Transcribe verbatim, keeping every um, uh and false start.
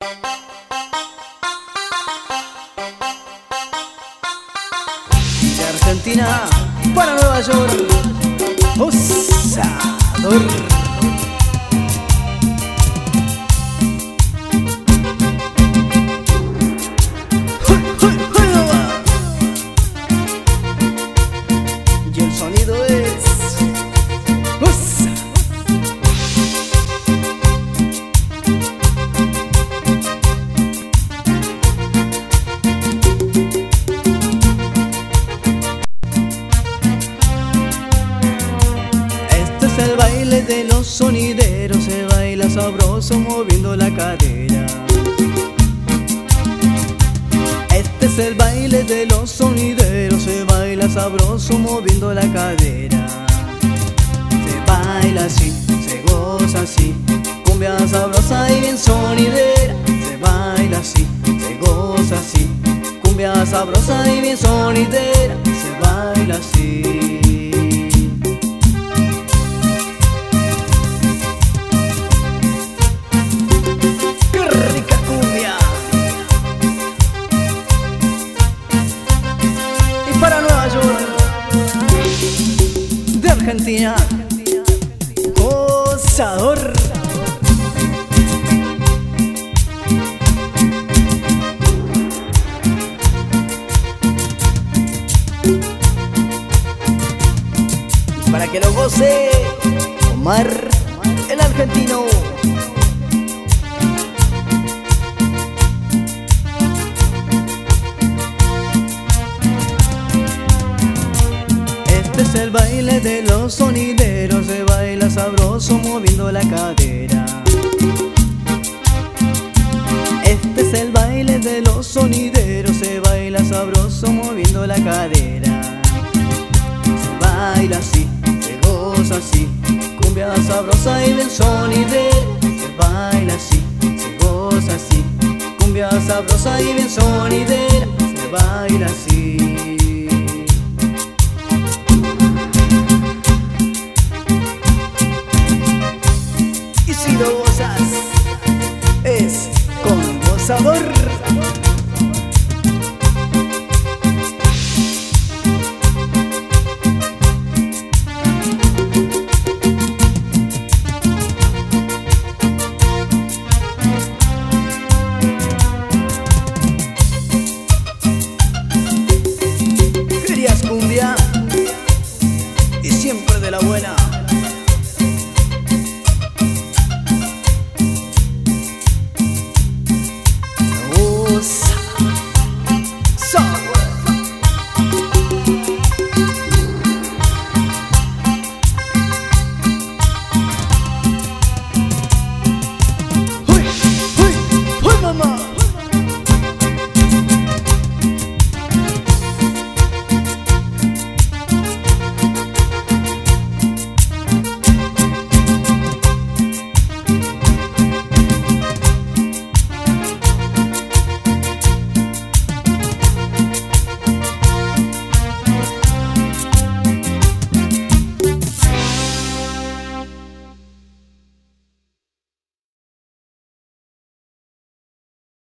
De Argentina para Nueva York, Gozador. Y el sonido es Goza. Este es el baile de los sonideros, se baila sabroso moviendo la cadera. Este es el baile de los sonideros, se baila sabroso moviendo la cadera. Se baila así, se goza así, cumbia sabrosa y bien sonidera. Se baila así, se goza así, cumbia sabrosa y bien sonidera. Se baila así. ¡Qué rica cumbia! Para Nueva York, de Argentina, Gozador. Para que lo goce Omar, el argentino. Este es el baile de los sonideros, se baila sabroso moviendo la cadera. Este es el baile de los sonideros, se baila sabroso moviendo la cadera. Se baila así, se goza así, cumbia sabrosa y bien sonidera. Se baila así, se goza así, cumbia sabrosa y bien sonidera. Se baila así. Si lo gozas, es con Gozador. Querías cumbia y siempre de la buena.